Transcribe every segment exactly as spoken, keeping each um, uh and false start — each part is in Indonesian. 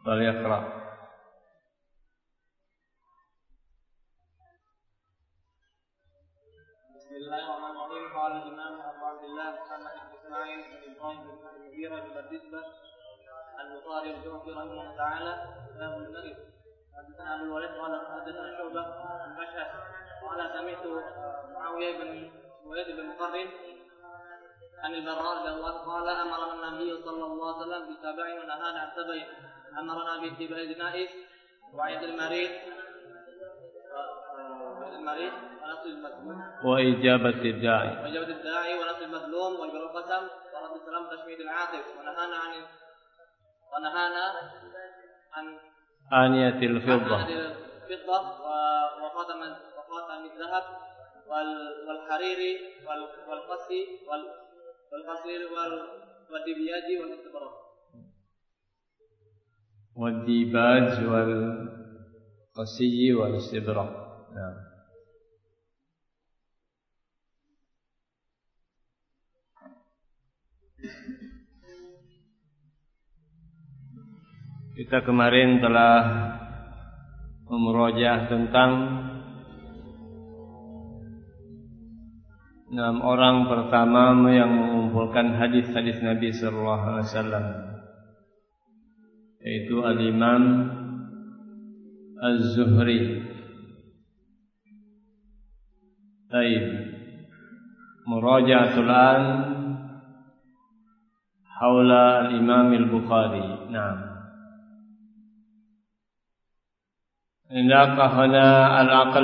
فليقرأ. بسم الله الرحمن الرحيم. قال الإمام أبو عبد الله محمد بن إسماعيل بن إبراهيم بن المغيرة بن الرزبة البخاري الجوفي رحمه الله تعالى باب المرض. حدثنا أبو الوليد قال حدثنا شعبة بن مشهد قال سمعت معاوية بن وليد بن مقرن عن البراء رضي الله عنه قال أمرنا النبي صلى الله عليه وسلم بتابع ونهانا عن تبع. أمرنا باتباع الجنائز وعيد المريض المريض ونصر المظلوم وإجابة الداعي وإجابة الداعي ونصر المظلوم وإبراء القسم ورد السلام وتشميت العاطف ونهانا عن ونهانا عن آنية الفضة الفضة وخاتم وخاتم الذهب والحرير والقصي والقصير والدبياج والاستبراق والديباج والقصي والاستبراق. Nah. Kita kemarin telah memurojaah tentang enam orang pertama yang mengumpulkan hadis-hadis Nabi sallallahu alaihi wasallam, yaitu Al-Imam Az-Zuhri. Baik, muraja'atul an haula al-Imam al-Bukhari. Naam. Indaka hana al-aql.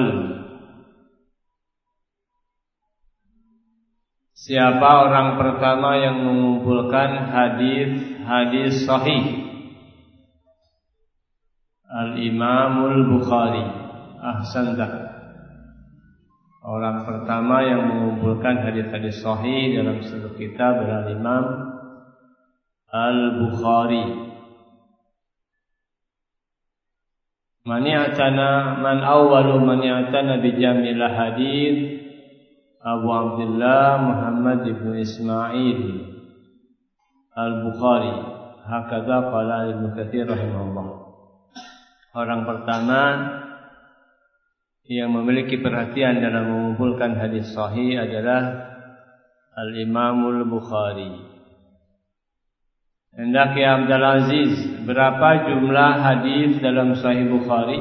Siapa orang pertama yang mengumpulkan hadis-hadis sahih? Al-Imamul Bukhari. Ahsanta. Orang pertama yang mengumpulkan hadis-hadis sahih dalam satu kitab adalah Imam Al-Bukhari. Man ya'tana man awwalu man ya'tana bi jamil hadis Abu Abdullah Muhammad ibn Ismail Al-Bukhari. Hakadha qala Ibnu Katsir rahimahullah. Orang pertama yang memiliki perhatian dalam mengumpulkan hadis sahih adalah Al-Imamul Bukhari. Hendak ya Abdul Aziz, berapa jumlah hadis dalam Sahih Bukhari?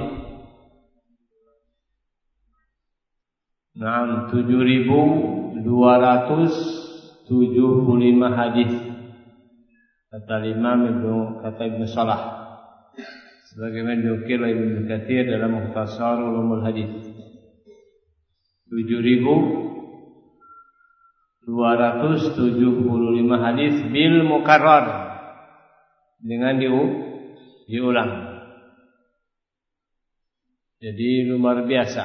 Naam, tujuh ribu dua ratus tujuh puluh lima hadis. Kata Imam Ibnu kata Ibnu Salah. Sebagaimana diukir oleh Ibnu Katsir dalam Mukhtasar Ulumul Hadis. tujuh ribu dua ratus tujuh puluh lima hadis bil mukarrar, dengan diu, diulang. Jadi luar biasa.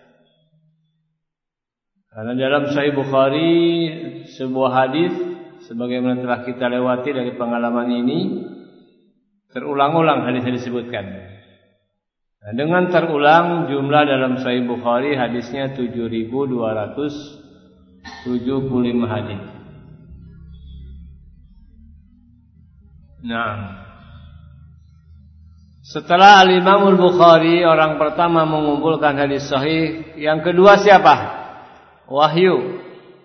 Karena dalam Sahih Bukhari sebuah hadis sebagaimana telah kita lewati dari pengalaman ini, terulang-ulang hadis disebutkan. Nah, dengan terulang jumlah dalam Sahih Bukhari hadisnya tujuh ribu dua ratus tujuh puluh lima hadis. Nah, setelah Al-Imamul Bukhari orang pertama mengumpulkan hadis sahih, yang kedua siapa? Wahyu.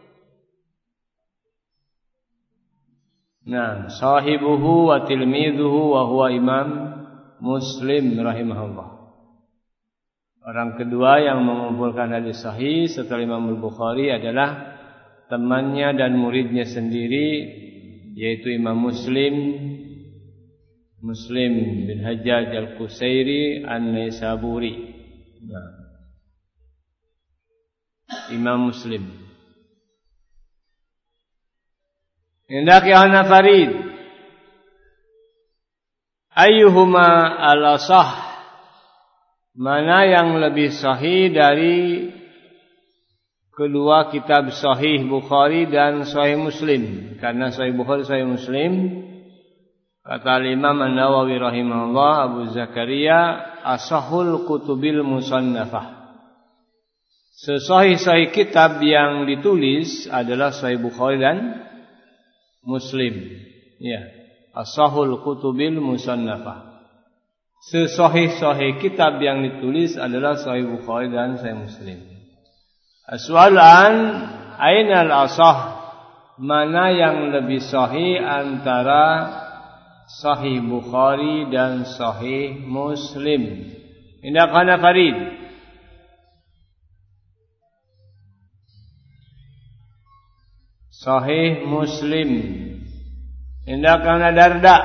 Nah, sahibuhu wa tilmidhuhu wa huwa Imam Muslim rahimahullah. Orang kedua yang mengumpulkan hadis sahih setelah Imamul Bukhari adalah temannya dan muridnya sendiri, yaitu Imam Muslim Muslim bin Hajjaj Al-Qusairi An-Naisaburi. Nah, Imam Muslim. Hendak ya hana farid. Ayyuhuma al-asah? Mana yang lebih sahih dari kedua kitab Sahih Bukhari dan Sahih Muslim? Karena Sahih Bukhari, Sahih Muslim, kata Imam An-Nawawi rahimahullah, Abu Zakaria, asahul kutubil musannafah. Sesahih-sahih kitab yang ditulis adalah Sahih Bukhari dan Muslim. Ya, asahul kutubil musannafah. sesahih-sahih kitab yang ditulis adalah Sahih Bukhari dan Sahih Muslim. Aswalan ainal asah, mana yang lebih sahih antara Sahih Bukhari dan Sahih Muslim? Indah kana Farid. Sahih Muslim. Indah kana Darda.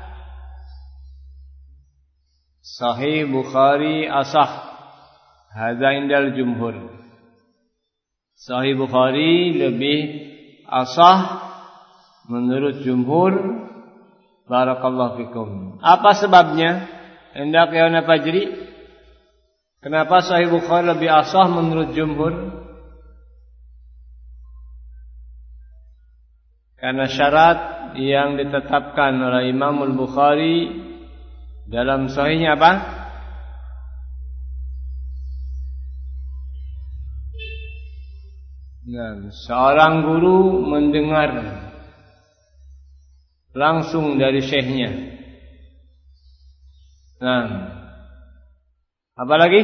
Sahih Bukhari asah. Hadza indal jumhur. Sahih Bukhari lebih asah menurut jumhur. Barakallahu fikum. Apa sebabnya? Hendak ya Fajri. Kenapa Sahih Bukhari lebih asah menurut jumhur? Karena syarat yang ditetapkan oleh Imam Al-Bukhari dalam sahihnya apa? Nah, seorang guru mendengar langsung dari syekhnya. Nah, apa lagi?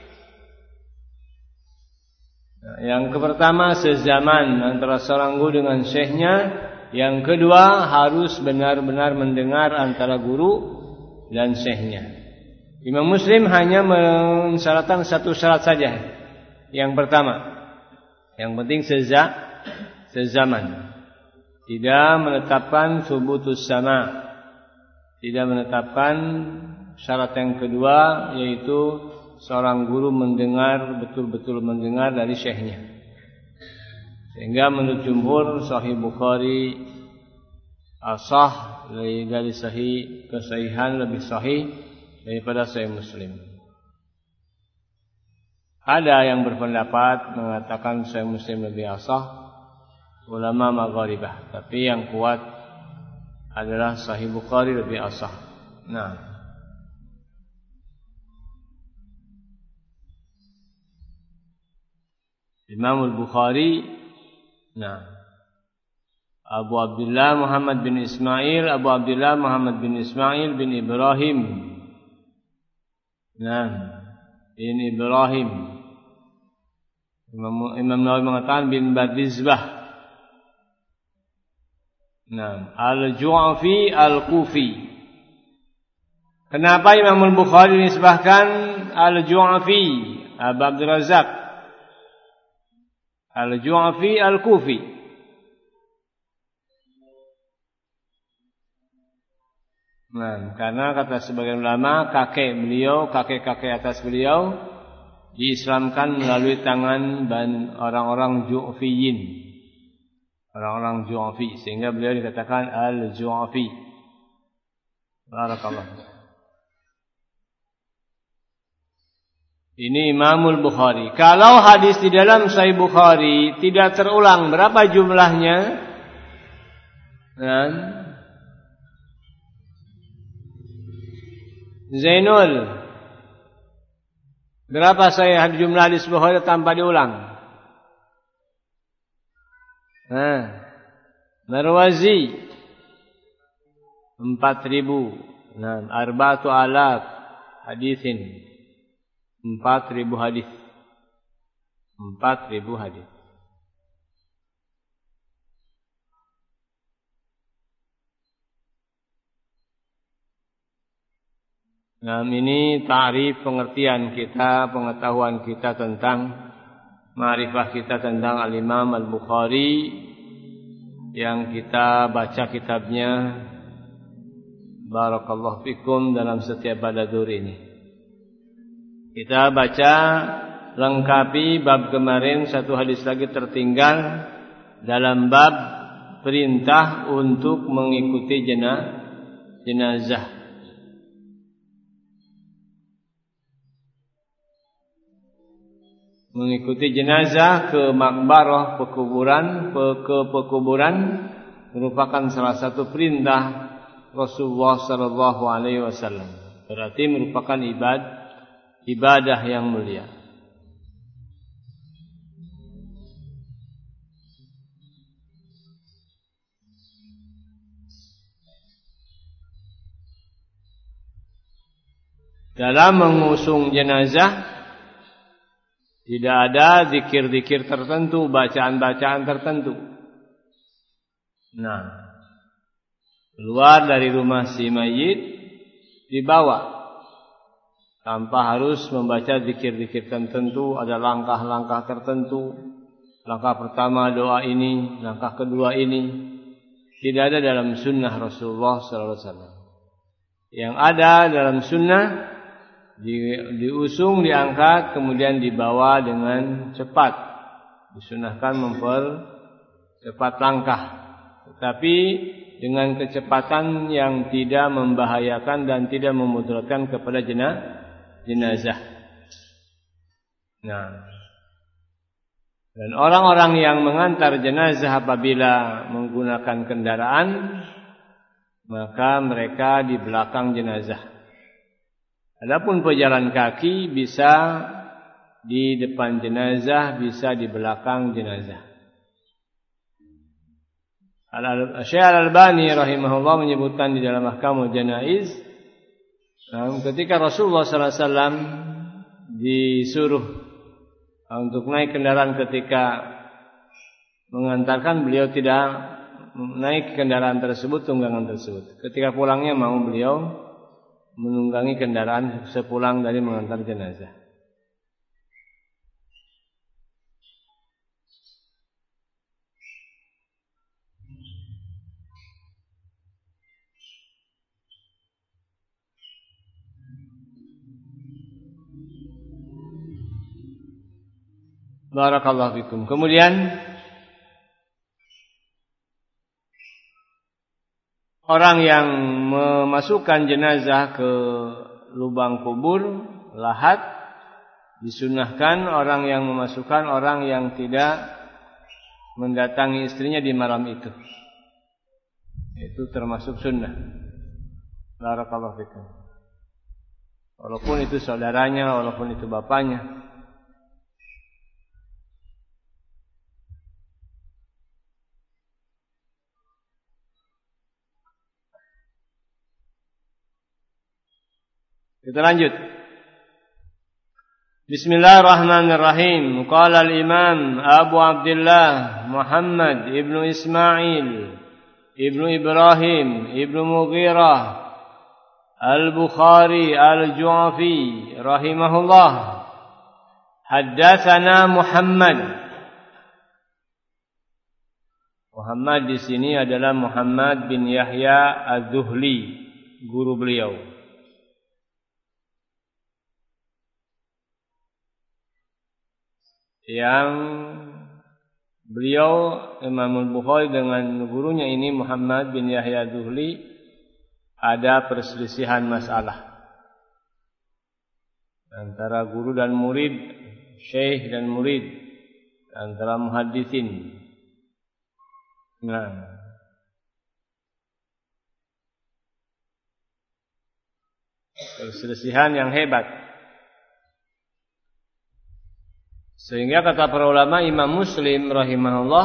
Nah, yang pertama sezaman antara seorang guru dengan syekhnya. Yang kedua harus benar-benar mendengar antara guru dan syekhnya. Imam Muslim hanya mensyaratkan satu syarat saja. Yang pertama, yang penting seza, sezaman. Tidak menetapkan subutus sama. Tidak menetapkan syarat yang kedua, yaitu seorang guru mendengar, betul-betul mendengar dari syekhnya. Sehingga menurut jumhur Sahih Bukhari asah dari sahih, kesahihan lebih sahih daripada Sahih Muslim. Ada yang berpendapat mengatakan Sahih Muslim lebih asah, ulama Maghribah, tapi yang kuat adalah Sahih Bukhari lebih asah. Nah, Imam Al-Bukhari, nah, Abu Abdullah Muhammad bin Ismail, Abu Abdullah Muhammad bin Ismail bin Ibrahim. Nah, bin Ibrahim. Imam, Imam Nawawi mengatakan bin Badizbah. Nah, Al-Ju'afi Al-Kufi. Kenapa Imam Al-Bukhari disebutkan Al-Ju'afi? Abu Abdul Razak Al-Ju'afi Al-Kufi. Nah, karena kata sebagian ulama, kakek beliau, kakek-kakek atas beliau diislamkan melalui tangan orang-orang Ju'fiyin, orang-orang Ju'fi, sehingga beliau dikatakan Al-Ju'fi. Barakallah. Ini Imamul Bukhari. Kalau hadis di dalam Sahih Bukhari tidak terulang, berapa jumlahnya? Dan Zainul, berapa saya jumlah hadis Bukhari tanpa diulang? Nah, Marwazi empat ribu. Nah, arba'atu alaf hadisin. Empat ribu hadis. Empat ribu hadis. Nah, ini ta'rif pengertian kita, pengetahuan kita tentang ma'rifah kita tentang Al-Imam Al-Bukhari yang kita baca kitabnya. Barakallahu fikum dalam setiap badadur ini. Kita baca lengkapi bab kemarin, satu hadis lagi tertinggal dalam bab perintah untuk mengikuti jenazah. Mengikuti jenazah ke makbarah, pekuburan, ke pekuburan merupakan salah satu perintah Rasulullah sallallahu alaihi wasallam. Berarti merupakan ibadah ibadah yang mulia. dalam mengusung jenazah tidak ada zikir-zikir tertentu, bacaan-bacaan tertentu. Nah, keluar dari rumah si mayit dibawa tanpa harus membaca zikir-zikir tertentu, ada langkah-langkah tertentu. Langkah pertama doa ini, langkah kedua ini. Tidak ada dalam sunnah Rasulullah sallallahu alaihi wasallam. Yang ada dalam sunnah di, diusung, diangkat, kemudian dibawa dengan cepat. Disunahkan mempercepat langkah, tetapi dengan kecepatan yang tidak membahayakan dan tidak memudaratkan kepada jenazah. Nah, dan orang-orang yang mengantar jenazah apabila menggunakan kendaraan, maka mereka di belakang jenazah. Adapun pejalan kaki bisa di depan jenazah, bisa di belakang jenazah. Syekh Al-Albani rahimahullah menyebutkan di dalam Ahkamul Janaiz, ketika Rasulullah sallallahu alaihi wasallam disuruh untuk naik kendaraan ketika mengantarkan, beliau tidak naik kendaraan tersebut, tunggangan tersebut. Ketika pulangnya mau beliau menunggangi kendaraan sepulang dari mengantar jenazah. Barakallahu fikum. Kemudian orang yang memasukkan jenazah ke lubang kubur, lahat, disunahkan orang yang memasukkan orang yang tidak mendatangi istrinya di malam itu. Itu termasuk sunnah. Barakallahu fikum. Walaupun itu saudaranya, walaupun itu bapaknya. Kita lanjut. Bismillahirrahmanirrahim. Qala al-Imam Abu Abdullah Muhammad ibnu Ismail ibnu Ibrahim ibnu Mughirah Al-Bukhari Al-Ju'afi rahimahullah. Haddatsana Muhammad. Muhammad di sini adalah Muhammad bin Yahya Az-Zuhli, guru beliau. Yang beliau Imam Al-Bukhari dengan gurunya ini Muhammad bin Yahya Az-Zuhli ada perselisihan masalah antara guru dan murid, syekh dan murid, antara muhaddisin. Nah, perselisihan yang hebat. Sehingga kata para ulama, Imam Muslim rahimahullah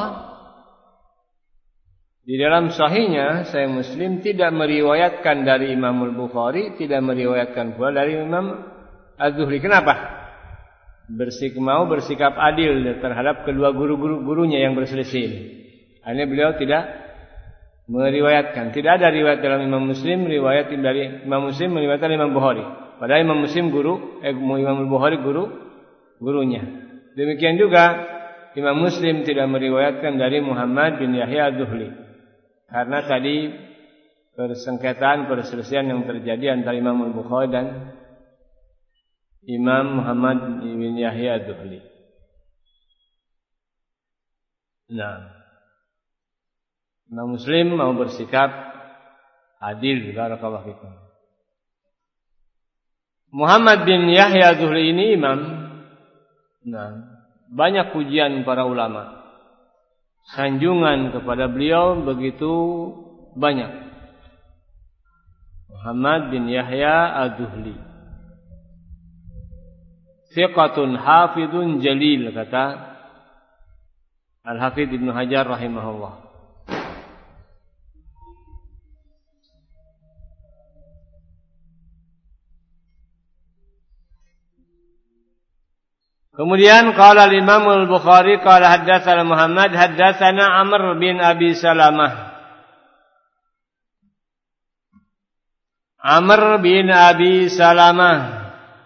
di dalam sahihnya, Sahih Muslim tidak meriwayatkan dari Imam Al-Bukhari, tidak meriwayatkan pula dari Imam Az-Zuhri. Kenapa? Bersik mau bersikap adil terhadap kedua guru-guru gurunya yang berselisih. Hanya beliau tidak meriwayatkan. Tidak ada riwayat dalam Imam Muslim, riwayat dari Imam Muslim meriwayatkan Imam Bukhari. Padahal Imam Muslim guru, eh, Imam Bukhari guru gurunya. Demikian juga Imam Muslim tidak meriwayatkan dari Muhammad bin Yahya Az-Zuhli. Karena tadi persengketaan, perselisihan yang terjadi antara Imam Al-Bukhari dan Imam Muhammad bin Yahya Az-Zuhli. Nah, Imam Muslim mau bersikap adil, barakallahu fikum. Muhammad bin Yahya Az-Zuhli ini imam. Nah, banyak pujian para ulama. Sanjungan kepada beliau begitu banyak. Muhammad bin Yahya Az-Zuhli, thiqatun hafidun jalil, kata Al-Hafidh Ibnu Hajar rahimahullah. Kemudian qala al-Imam al-Bukhari qala haddatsana Muhammad haddatsana Amr bin Abi Salamah. Amr bin Abi Salamah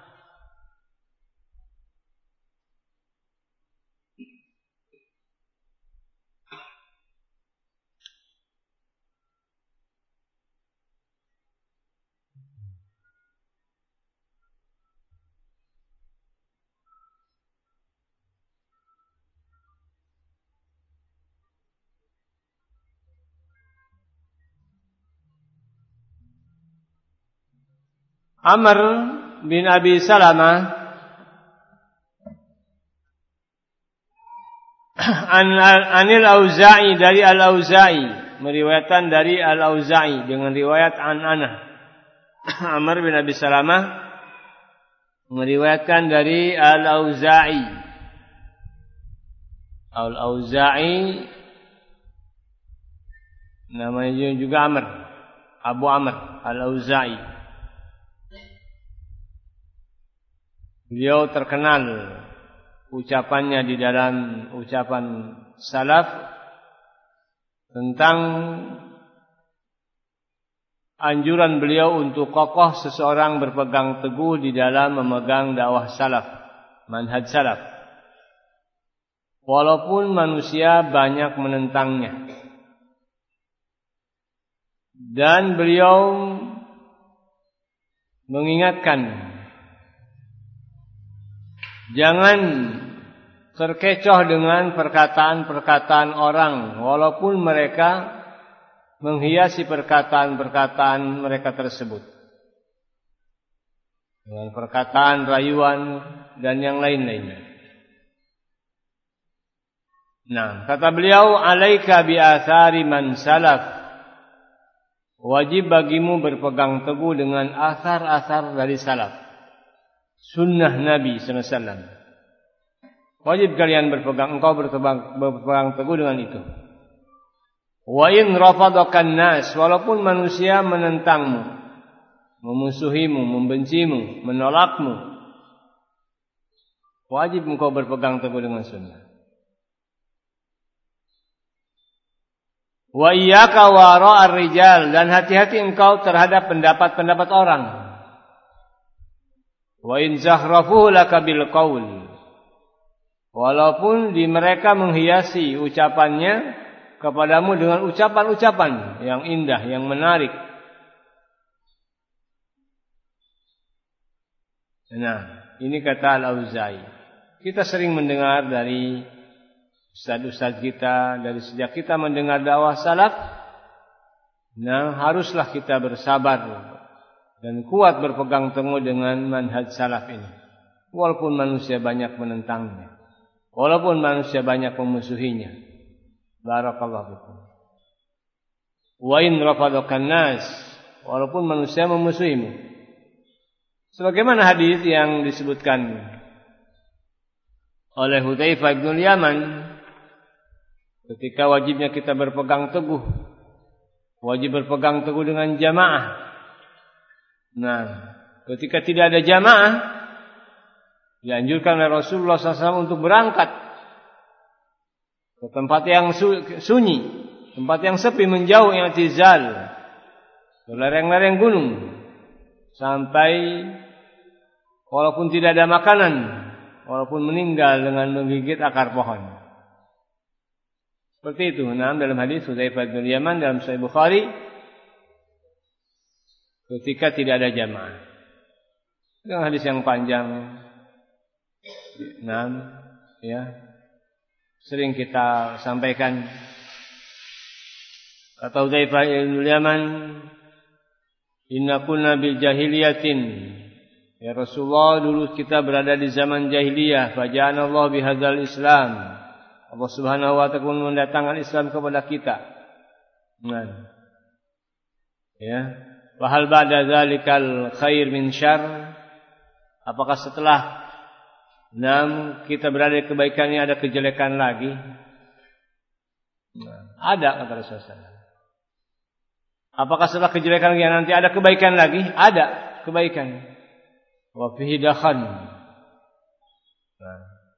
Amr bin Abi Salamah an anil Auza'i dari Al-Auza'i, meriwayatkan dari Al-Auza'i dengan riwayat an-anah. Amr bin Abi Salamah meriwayatkan dari Al-Auza'i. Al-Auza'i namanya juga Amr, Abu Amr Al-Auza'i. Beliau terkenal ucapannya di dalam ucapan salaf tentang anjuran beliau untuk kokoh seseorang berpegang teguh di dalam memegang dakwah salaf, manhaj salaf. Walaupun manusia banyak menentangnya. Dan beliau mengingatkan, jangan terkecoh dengan perkataan-perkataan orang, walaupun mereka menghiasi perkataan-perkataan mereka tersebut dengan perkataan rayuan dan yang lain-lainnya. Nah, kata beliau, alaika bi athari man salaf, wajib bagimu berpegang teguh dengan asar-asar dari salaf, sunnah Nabi sallallahu alaihi wasallam. Wajib kalian berpegang, engkau berpegang, berpegang teguh dengan itu. Wa in rafadakan nas, walaupun manusia menentangmu, memusuhimu, membencimu, menolakmu, wajib engkau berpegang teguh dengan sunnah. Wa iyyaka wa ra'ar rijal, dan hati-hati engkau terhadap pendapat-pendapat orang. Wa in zahrafuhu laka bil qaul, walaupun di mereka menghiasi ucapannya kepadamu dengan ucapan-ucapan yang indah, yang menarik. Nah, ini kata Al-Auza'i. Kita sering mendengar dari ustaz-ustaz kita, dari sejak kita mendengar dakwah salaf, nah haruslah kita bersabar dan kuat berpegang teguh dengan manhaj salaf ini. Walaupun manusia banyak menentangnya, walaupun manusia banyak memusuhinya. Barakallahu fikum. Wa in rafadakan nas, walaupun manusia memusuhimu. Sebagaimana hadis yang disebutkan oleh Hudzaifah bin Yaman, ketika wajibnya kita berpegang teguh, wajib berpegang teguh dengan jamaah. Nah, ketika tidak ada jamaah, dianjurkan oleh Rasulullah shallallahu alaihi wasallam untuk berangkat ke tempat yang sunyi, tempat yang sepi, menjauh i'tizal, ke lereng-lereng gunung, sampai walaupun tidak ada makanan, walaupun meninggal dengan menggigit akar pohon. Seperti itu. Nah, dalam hadis Hudzaifah bin Yaman dalam Sahih Bukhari, ketika tidak ada jamaah. Dengan hadis yang panjang. Nah, ya, sering kita sampaikan. Kata Hudzaifah bin Yaman, inna kunna bil jahiliyatin, ya Rasulullah, dulu kita berada di zaman jahiliyah, faja'ana Allah bihadzal Islam, Allah Subhanahu wa ta'ala mendatangkan Islam kepada kita. Nah, ya, wa hal ba'da dzalikal khair min syarr, apakah setelah enam kita berada di kebaikan ini ada kejelekan lagi? Nah, ada, kata Rasulullah. Apakah setelah kejelekan yang nanti ada kebaikan lagi? Ada kebaikan. Wa fihi dakhan. Nah,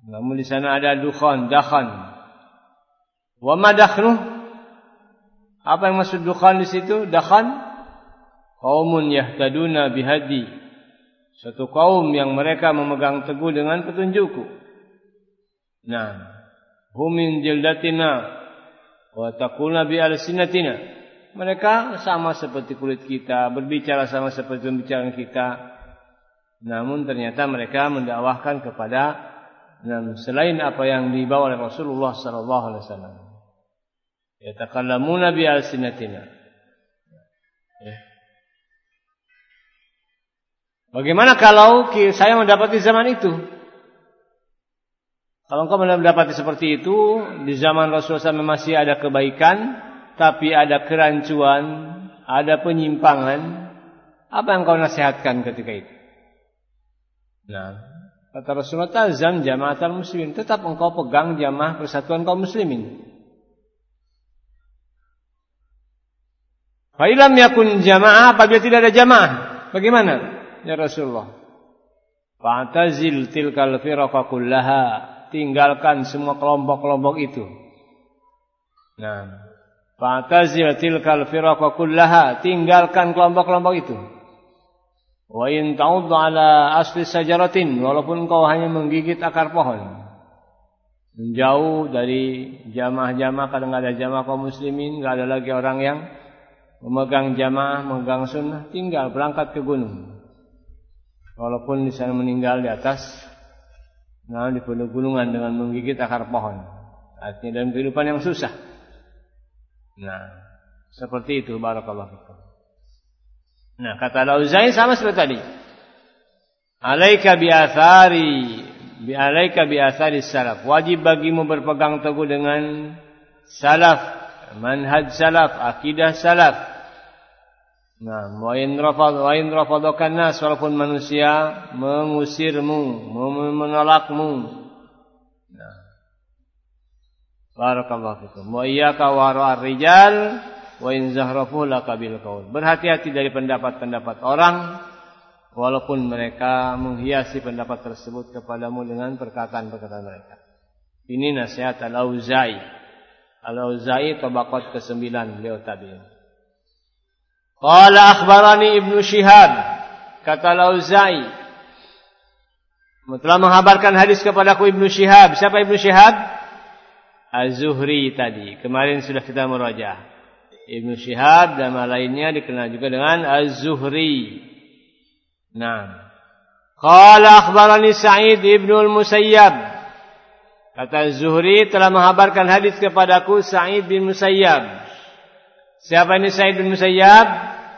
Namun di sana ada dukhan, dakhan. Wa ma dakhnu? Apa yang maksud dukhan di situ? Dakhan qaumun yahtaduna bihadi. Satu kaum yang mereka memegang teguh dengan petunjukku. Nah, hum min jildatina wa taquluna bi alsinatina. Mereka sama seperti kulit kita, berbicara sama seperti pembicaraan kita. Namun ternyata mereka mendakwahkan kepada dan selain apa yang dibawa oleh Rasulullah sallallahu alaihi wasallam. Yatakallamuna bi alsinatina. Bagaimana kalau saya mendapati zaman itu? Kalau engkau mendapati seperti itu, di zaman Rasulullah shallallahu alaihi wasallam masih ada kebaikan, tapi ada kerancuan, ada penyimpangan, apa yang kau nasihatkan ketika itu? Nah, kata Rasulullah, tazam jama'atal muslimin, tetap engkau pegang jamaah persatuan kaum muslimin. Fa ilam yakun jamaah, apabila tidak ada jamaah, bagaimana? Ya Rasulullah, fa'tazil tilkal firaqa kullaha, tinggalkan semua kelompok-kelompok itu. Nah, fa'tazil tilkal firaqa kullaha, tinggalkan kelompok-kelompok itu. Wa in ta'ud ala asli sajaratin, walaupun kau hanya menggigit akar pohon, menjauh dari jamaah-jamaah. Kadang ada jamaah kaum muslimin, enggak ada lagi orang yang memegang jamaah, memegang sunnah, tinggal berangkat ke gunung. Walaupun di sana meninggal di atas, nah di pegunungan dengan menggigit akar pohon. Artinya dalam kehidupan yang susah. Nah, seperti itu, barakallahu fikum. Nah, kata Al-Auza'i sama seperti tadi. Alaika bi athari, bi alaika bi athari salaf. Wajib bagimu berpegang teguh dengan salaf, manhaj salaf, akidah salaf. Nah, wa in rafad wa in rafadakan nas, walaupun manusia mengusirmu, menolakmu. Nah, barakallahu fikum. Wa iyyaka wa ar-rijal wa in zahrafu laka bil qaul. Berhati-hati dari pendapat-pendapat orang, walaupun mereka menghiasi pendapat tersebut kepadamu dengan perkataan-perkataan mereka. Ini nasihat Al-Auza'i. Al-Auza'i tabaqat kesembilan, beliau tabi'in. Qala akhbarani Ibnu Syihab, kata Al-Auza'i, telah menghabarkan hadis kepadaku Ibnu Syihab. Siapa Ibnu Syihab? Az-Zuhri tadi. Kemarin sudah kita murajaah. Ibnu Syihab dan lainnya dikenal juga dengan Az-Zuhri. Nah, qala akhbarani Sa'id ibnu al-Musayyab, kata Az-Zuhri telah menghabarkan hadis kepadaku Sa'id bin Musayyab. Siapa ini Sa'id bin Musayyab?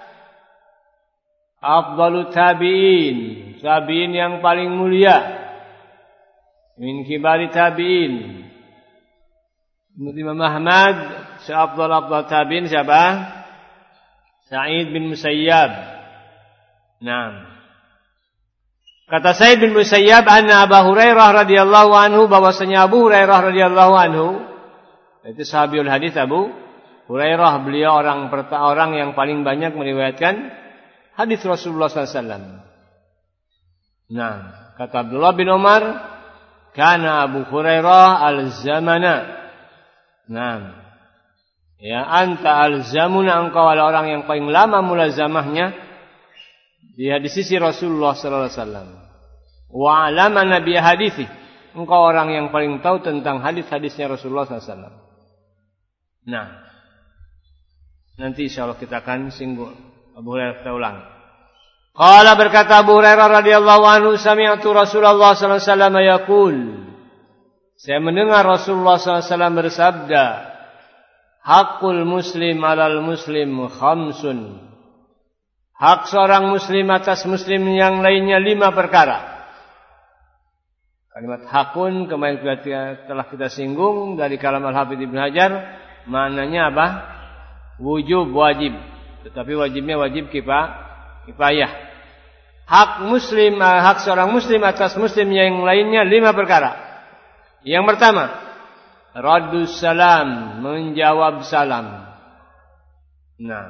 Afdalut tabi'in, tabi'in yang paling mulia, min kibari tabi'in. Menurut Imam Ahmad, seafdal afdal tabi'in siapa? Sa'id bin Musayyab. Nah, kata Sa'id bin Musayyab, anna Abu Hurairah radhiyallahu anhu, bahwasanya Abu Hurairah radhiyallahu anhu, itu sahabiul hadis Abu Hurairah, beliau orang orang yang paling banyak meriwayatkan hadis Rasulullah sallallahu alaihi wasallam. Nah, kata Abdullah bin Umar, kana Abu Hurairah al-zamana. Nah, ya, anta al-zamuna, engkau adalah orang yang paling lama mulazamahnya di di sisi Rasulullah sallallahu alaihi wasallam. Wa alama nabi hadithi, engkau orang yang paling tahu tentang hadis-hadisnya Rasulullah sallallahu alaihi wasallam. Nah, nanti insyaallah kita akan singgung Abu Hurairah, kita ulang. Qala, berkata Abu Hurairah radhiyallahu anhu, sami'tu Rasulullah sallallahu alaihi wasallam yaqul, saya mendengar Rasulullah sallallahu alaihi wasallam bersabda, haqqul muslim 'alal muslim khamsun. Hak seorang muslim atas muslim yang lainnya lima perkara. Kalimat hakun kemarin telah kita singgung dari kalam Al-Hafidz Ibnu Hajar, maknanya apa? Wujub, wajib. Tetapi wajibnya wajib kifayah. Hak muslim, hak seorang muslim atas muslim yang lainnya lima perkara. Yang pertama, raddus salam, menjawab salam. Nah,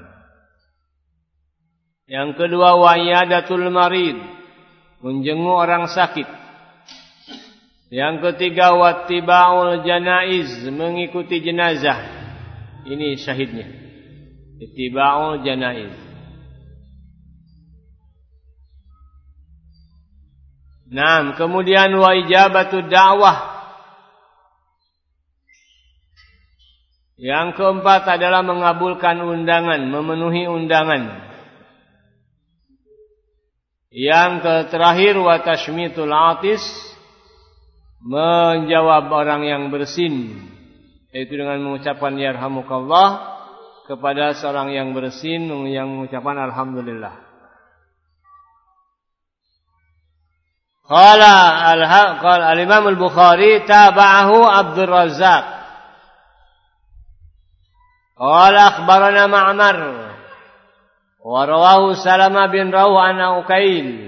yang kedua, wa'iyadatul marid, menjenguk orang sakit. Yang ketiga, wattiba'ul janaiz, mengikuti jenazah. Ini syahidnya. Ittiba'ul janaiz. Nah, kemudian wa ijabatud da'wah. Yang keempat adalah mengabulkan undangan, memenuhi undangan. Yang terakhir wa tashmitul atis, menjawab orang yang bersin, yaitu dengan mengucapkan yarhamukallah kepada seorang yang bersin yang mengucapkan alhamdulillah. Qala al-Imam al-Bukhari tabahu Abdul Razzaq. Qala akhbarana Ma'mar wa rawahu Salamah bin Rawh an Uqail.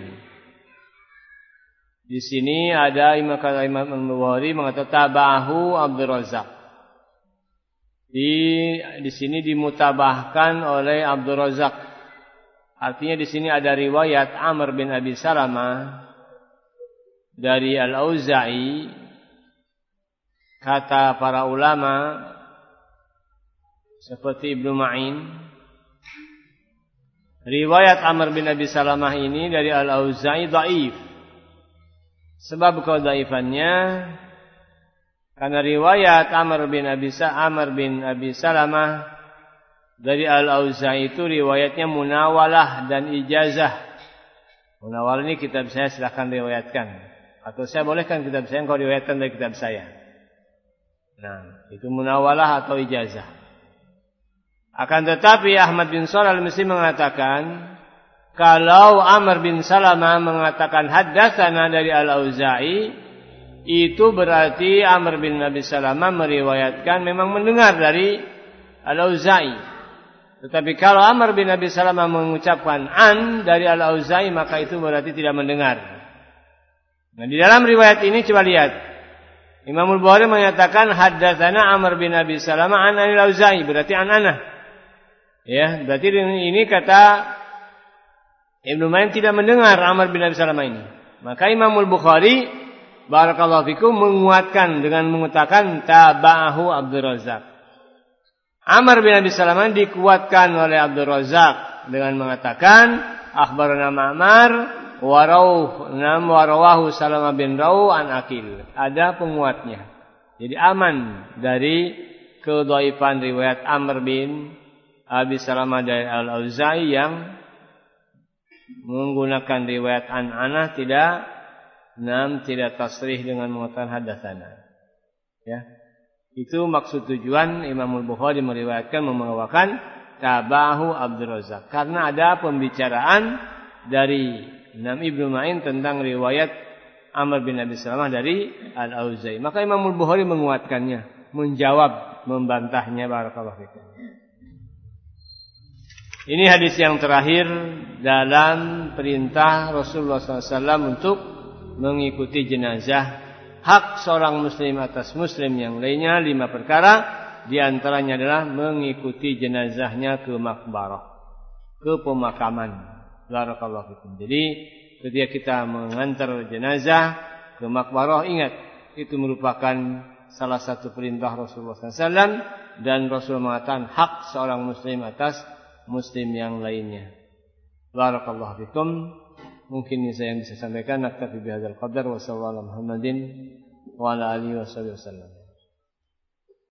Di sini ada Imam Al-Bukhari mengatakan tabahu Abdul Razzaq. Di di sini dimutabahkan oleh Abdul Razzaq. Artinya di sini ada riwayat Amr bin Abi Salamah dari Al-Auza'i. Kata para ulama seperti Ibnu Ma'in, riwayat Amr bin Abi Salamah ini dari Al-Auza'i dhaif. Sebab kedhaifannya karena riwayat Amr bin Abi Amr bin Abi Salamah dari Al-Auza'i itu riwayatnya munawalah dan ijazah. Munawalah ini kitab saya, silakan riwayatkan, atau saya bolehkan kitab saya engkau riwayatkan dari kitab saya. Nah, itu munawalah atau ijazah. Akan tetapi Ahmad bin Shalih Al-Misri mengatakan, kalau Amr bin Salamah mengatakan haddatsana dari Al-Auza'i, itu berarti Amr bin Abi Salamah meriwayatkan memang mendengar dari Al-Auza'i. Tetapi kalau Amr bin Abi Salamah mengucapkan an dari Al-Auza'i, maka itu berarti tidak mendengar. Nah, di dalam riwayat ini coba lihat. Imam Al-Bukhari menyatakan haddatsana Amr bin Abi Salamah an Al-Auza'i, berarti an ana. Ya, berarti ini kata Ibnu Ma'in tidak mendengar Amr bin Abi Salamah ini. Maka Imam Al-Bukhari barakallahu fikum menguatkan dengan mengatakan tabahu Abdul Razzaq. Amr bin Abi Salamah dikuatkan oleh Abdul Razzaq dengan mengatakan akhbarana Ma'mar wa rawh nam wa rawahu Salamah bin Rawh an Aqil. Ada penguatnya. Jadi aman dari kedhaifan riwayat Amr bin Abi Salamah dari Al-Auza'i yang menggunakan riwayat an-anah, tidak nam tidak tasrih dengan mengatakan hadatsana. Ya. Itu maksud tujuan Imam Al-Bukhari meriwayatkan membawakan tabahu Abdul Razzaq karena ada pembicaraan dari Imam Ibnu Ma'in tentang riwayat Amr bin Abi Salamah dari Al-Auza'i. Maka Imam Al-Bukhari menguatkannya, menjawab, membantahnya barakallahu fikum. Ini hadis yang terakhir dalam perintah Rasulullah shallallahu alaihi wasallam untuk mengikuti jenazah. Hak seorang muslim atas muslim yang lainnya lima perkara. Di antaranya adalah mengikuti jenazahnya ke makbarah, ke pemakaman. Barakallahu fikum. Jadi ketika kita mengantar jenazah ke makbarah, ingat itu merupakan salah satu perintah Rasulullah shallallahu alaihi wasallam, dan Rasul mengatakan hak seorang muslim atas muslim yang lainnya. Barakallahu fikum. Mungkin ini saya yang bisa sampaikan. Naktafi bihadzal qadar wa sallallahu Muhammadin wa ala alihi wasallam.